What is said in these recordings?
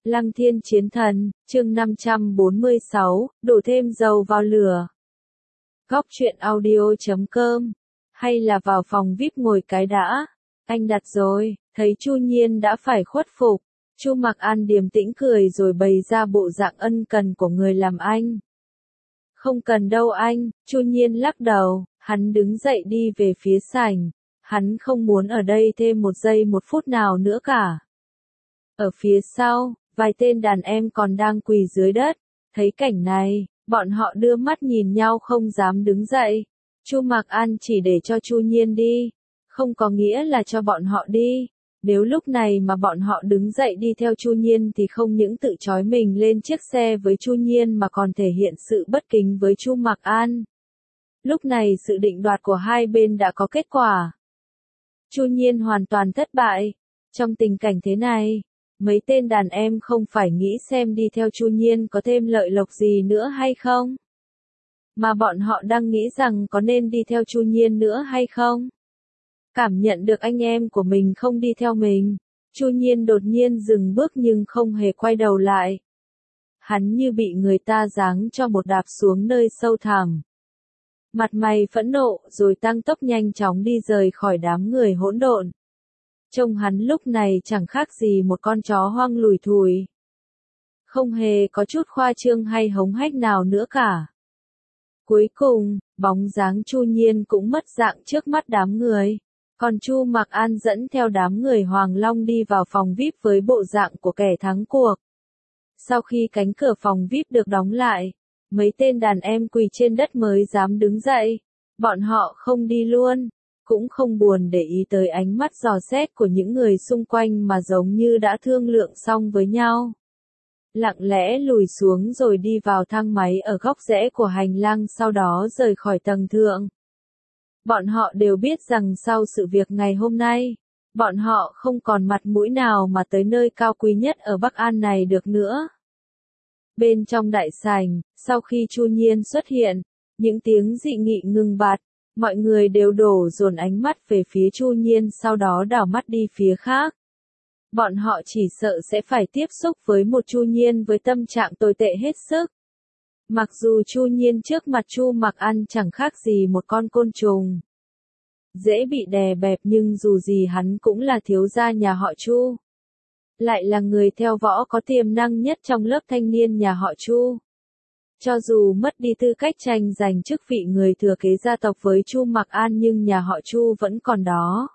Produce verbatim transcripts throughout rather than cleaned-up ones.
Lăng Thiên Chiến Thần, chương năm trăm bốn mươi sáu, đổ thêm dầu vào lửa. Góc truyện audio chấm com, hay là vào phòng vi ai pi ngồi cái đã, anh đặt rồi, thấy Chu Nhiên đã phải khuất phục, Chu Mặc An điềm tĩnh cười rồi bày ra bộ dạng ân cần của người làm anh. Không cần đâu anh, Chu Nhiên lắc đầu, hắn đứng dậy đi về phía sảnh, hắn không muốn ở đây thêm một giây một phút nào nữa cả. Ở phía sau, vài tên đàn em còn đang quỳ dưới đất, thấy cảnh này, bọn họ đưa mắt nhìn nhau không dám đứng dậy. Chu Mặc An chỉ để cho Chu Nhiên đi, không có nghĩa là cho bọn họ đi. Nếu lúc này mà bọn họ đứng dậy đi theo Chu Nhiên thì không những tự trói mình lên chiếc xe với Chu Nhiên mà còn thể hiện sự bất kính với Chu Mặc An. Lúc này sự định đoạt của hai bên đã có kết quả. Chu Nhiên hoàn toàn thất bại. Trong tình cảnh thế này, mấy tên đàn em không phải nghĩ xem đi theo Chu Nhiên có thêm lợi lộc gì nữa hay không? Mà bọn họ đang nghĩ rằng có nên đi theo Chu Nhiên nữa hay không? Cảm nhận được anh em của mình không đi theo mình, Chu Nhiên đột nhiên dừng bước nhưng không hề quay đầu lại. Hắn như bị người ta giáng cho một đạp xuống nơi sâu thẳm. Mặt mày phẫn nộ rồi tăng tốc nhanh chóng đi rời khỏi đám người hỗn độn. Trông hắn lúc này chẳng khác gì một con chó hoang lủi thủi. Không hề có chút khoa trương hay hống hách nào nữa cả. Cuối cùng, bóng dáng Chu Nhiên cũng mất dạng trước mắt đám người. Còn Chu Mặc An dẫn theo đám người Hoàng Long đi vào phòng vi ai pi với bộ dạng của kẻ thắng cuộc. Sau khi cánh cửa phòng vi ai pi được đóng lại, mấy tên đàn em quỳ trên đất mới dám đứng dậy. Bọn họ không đi luôn, cũng không buồn để ý tới ánh mắt dò xét của những người xung quanh mà giống như đã thương lượng xong với nhau. Lặng lẽ lùi xuống rồi đi vào thang máy ở góc rẽ của hành lang, sau đó rời khỏi tầng thượng. Bọn họ đều biết rằng sau sự việc ngày hôm nay, bọn họ không còn mặt mũi nào mà tới nơi cao quý nhất ở Bắc An này được nữa. Bên trong đại sảnh, sau khi Chu Nhiên xuất hiện, những tiếng dị nghị ngừng bặt, mọi người đều đổ dồn ánh mắt về phía Chu Nhiên, sau đó đảo mắt đi phía khác. Bọn họ chỉ sợ sẽ phải tiếp xúc với một Chu Nhiên với tâm trạng tồi tệ hết sức. Mặc dù Chu Nhiên trước mặt Chu Mặc An chẳng khác gì một con côn trùng, dễ bị đè bẹp, nhưng dù gì hắn cũng là thiếu gia nhà họ Chu. Lại là người theo võ có tiềm năng nhất trong lớp thanh niên nhà họ Chu. Cho dù mất đi tư cách tranh giành chức vị người thừa kế gia tộc với Chu Mặc An nhưng nhà họ Chu vẫn còn đó.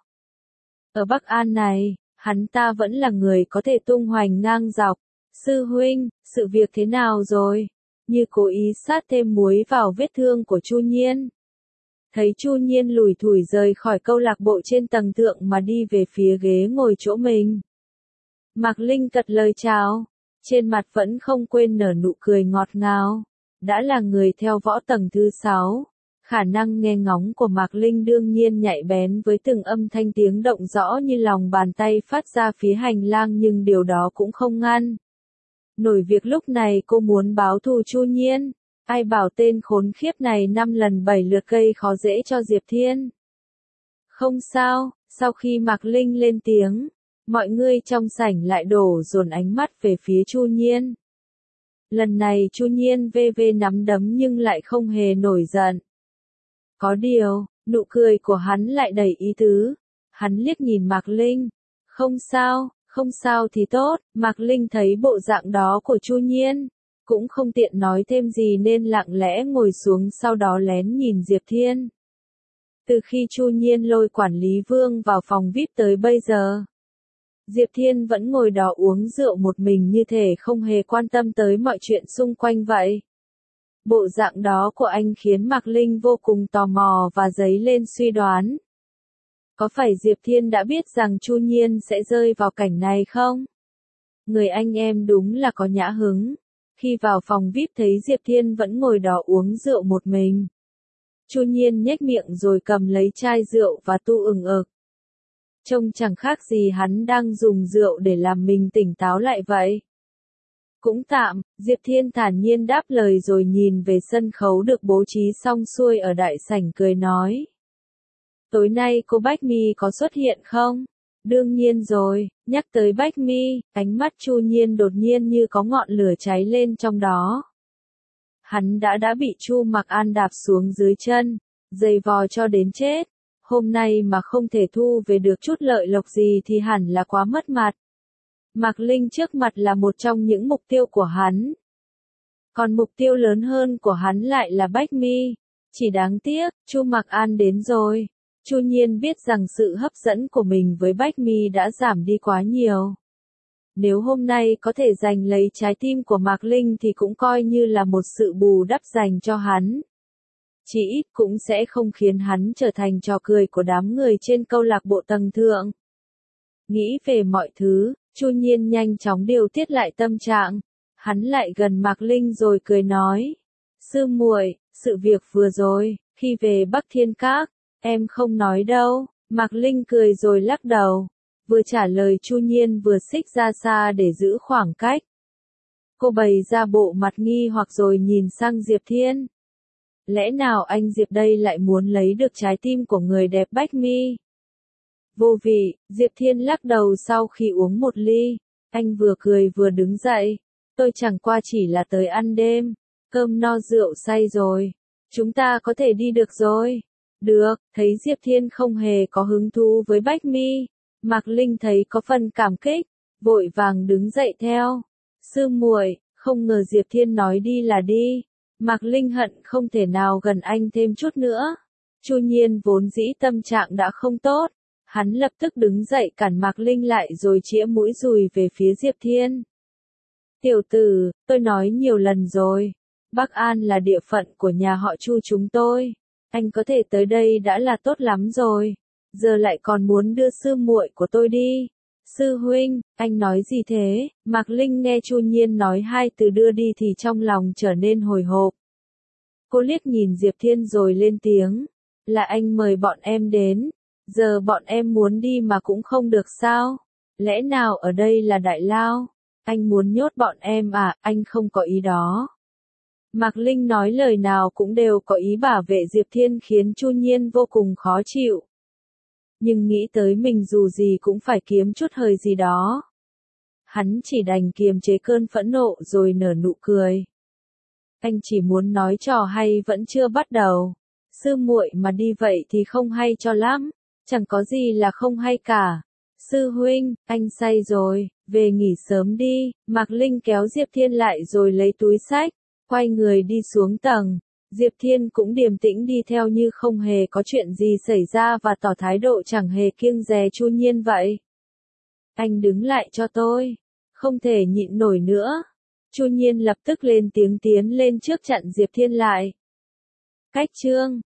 Ở Bắc An này, hắn ta vẫn là người có thể tung hoành ngang dọc. Sư huynh, sự việc thế nào rồi? Như cố ý sát thêm muối vào vết thương của Chu Nhiên. Thấy Chu Nhiên lủi thủi rời khỏi câu lạc bộ trên tầng thượng mà đi về phía ghế ngồi chỗ mình. Mạc Linh cất lời chào, trên mặt vẫn không quên nở nụ cười ngọt ngào. Đã là người theo võ tầng thứ sáu, khả năng nghe ngóng của Mạc Linh đương nhiên nhạy bén với từng âm thanh tiếng động rõ như lòng bàn tay phát ra phía hành lang, nhưng điều đó cũng không ngăn nổi việc lúc này cô muốn báo thù Chu Nhiên. Ai bảo tên khốn khiếp này năm lần bảy lượt gây khó dễ cho Diệp Thiên. Không sao, sau khi Mạc Linh lên tiếng, mọi người trong sảnh lại đổ dồn ánh mắt về phía Chu Nhiên. Lần này Chu Nhiên vê vê nắm đấm nhưng lại không hề nổi giận. Có điều, nụ cười của hắn lại đầy ý tứ. Hắn liếc nhìn Mạc Linh. Không sao, không sao thì tốt. Mạc Linh thấy bộ dạng đó của Chu Nhiên, cũng không tiện nói thêm gì nên lặng lẽ ngồi xuống, sau đó lén nhìn Diệp Thiên. Từ khi Chu Nhiên lôi quản lý Vương vào phòng vi ai pi tới bây giờ, Diệp Thiên vẫn ngồi đó uống rượu một mình như thể không hề quan tâm tới mọi chuyện xung quanh vậy. Bộ dạng đó của anh khiến Mạc Linh vô cùng tò mò và dấy lên suy đoán. Có phải Diệp Thiên đã biết rằng Chu Nhiên sẽ rơi vào cảnh này không? Người anh em đúng là có nhã hứng. Khi vào phòng vi ai pi thấy Diệp Thiên vẫn ngồi đó uống rượu một mình. Chu Nhiên nhếch miệng rồi cầm lấy chai rượu và tu ừng ực. Trông chẳng khác gì hắn đang dùng rượu để làm mình tỉnh táo lại vậy. Cũng tạm, Diệp Thiên thản nhiên đáp lời rồi nhìn về sân khấu được bố trí xong xuôi ở đại sảnh, cười nói. Tối nay cô Bách Mi có xuất hiện không? Đương nhiên rồi, nhắc tới Bách Mi, ánh mắt Chu Nhiên đột nhiên như có ngọn lửa cháy lên trong đó. Hắn đã đã bị Chu Mặc An đạp xuống dưới chân, giày vò cho đến chết. Hôm nay mà không thể thu về được chút lợi lộc gì thì hẳn là quá mất mặt. Mạc Linh trước mặt là một trong những mục tiêu của hắn. Còn mục tiêu lớn hơn của hắn lại là Bách Mi. Chỉ đáng tiếc, Chu Mặc An đến rồi. Chu Nhiên biết rằng sự hấp dẫn của mình với Bách Mi đã giảm đi quá nhiều. Nếu hôm nay có thể giành lấy trái tim của Mạc Linh thì cũng coi như là một sự bù đắp dành cho hắn. Chỉ ít cũng sẽ không khiến hắn trở thành trò cười của đám người trên câu lạc bộ tầng thượng. Nghĩ về mọi thứ, Chu Nhiên nhanh chóng điều tiết lại tâm trạng. Hắn lại gần Mạc Linh rồi cười nói. Sư muội, sự việc vừa rồi, khi về Bắc Thiên Các, em không nói đâu. Mạc Linh cười rồi lắc đầu. Vừa trả lời Chu Nhiên vừa xích ra xa để giữ khoảng cách. Cô bày ra bộ mặt nghi hoặc rồi nhìn sang Diệp Thiên. Lẽ nào anh Diệp đây lại muốn lấy được trái tim của người đẹp Bách Mi? Vô vị, Diệp Thiên lắc đầu sau khi uống một ly. Anh vừa cười vừa đứng dậy. Tôi chẳng qua chỉ là tới ăn đêm. Cơm no rượu say rồi. Chúng ta có thể đi được rồi. Được, thấy Diệp Thiên không hề có hứng thú với Bách Mi. Mạc Linh thấy có phần cảm kích. Vội vàng đứng dậy theo. Sư muội, không ngờ Diệp Thiên nói đi là đi. Mạc Linh hận không thể nào gần anh thêm chút nữa. Chu Nhiên vốn dĩ tâm trạng đã không tốt. Hắn lập tức đứng dậy cản Mạc Linh lại rồi chĩa mũi dùi về phía Diệp Thiên. Tiểu tử, tôi nói nhiều lần rồi. Bắc An là địa phận của nhà họ Chu chúng tôi. Anh có thể tới đây đã là tốt lắm rồi. Giờ lại còn muốn đưa sư muội của tôi đi. Sư huynh, anh nói gì thế? Mạc Linh nghe Chu Nhiên nói hai từ đưa đi thì trong lòng trở nên hồi hộp. Cô liếc nhìn Diệp Thiên rồi lên tiếng. Là anh mời bọn em đến. Giờ bọn em muốn đi mà cũng không được sao? Lẽ nào ở đây là Đại Lao? Anh muốn nhốt bọn em à? Anh không có ý đó. Mạc Linh nói lời nào cũng đều có ý bảo vệ Diệp Thiên khiến Chu Nhiên vô cùng khó chịu. Nhưng nghĩ tới mình dù gì cũng phải kiếm chút hời gì đó. Hắn chỉ đành kiềm chế cơn phẫn nộ rồi nở nụ cười. Anh chỉ muốn nói trò hay vẫn chưa bắt đầu. Sư muội mà đi vậy thì không hay cho lắm. Chẳng có gì là không hay cả. Sư huynh, anh say rồi, về nghỉ sớm đi. Mạc Linh kéo Diệp Thiên lại rồi lấy túi xách, quay người đi xuống tầng. Diệp Thiên cũng điềm tĩnh đi theo như không hề có chuyện gì xảy ra và tỏ thái độ chẳng hề kiêng dè Chu Nhiên vậy. Anh đứng lại cho tôi. Không thể nhịn nổi nữa. Chu Nhiên lập tức lên tiếng tiến lên trước chặn Diệp Thiên lại. Cách chương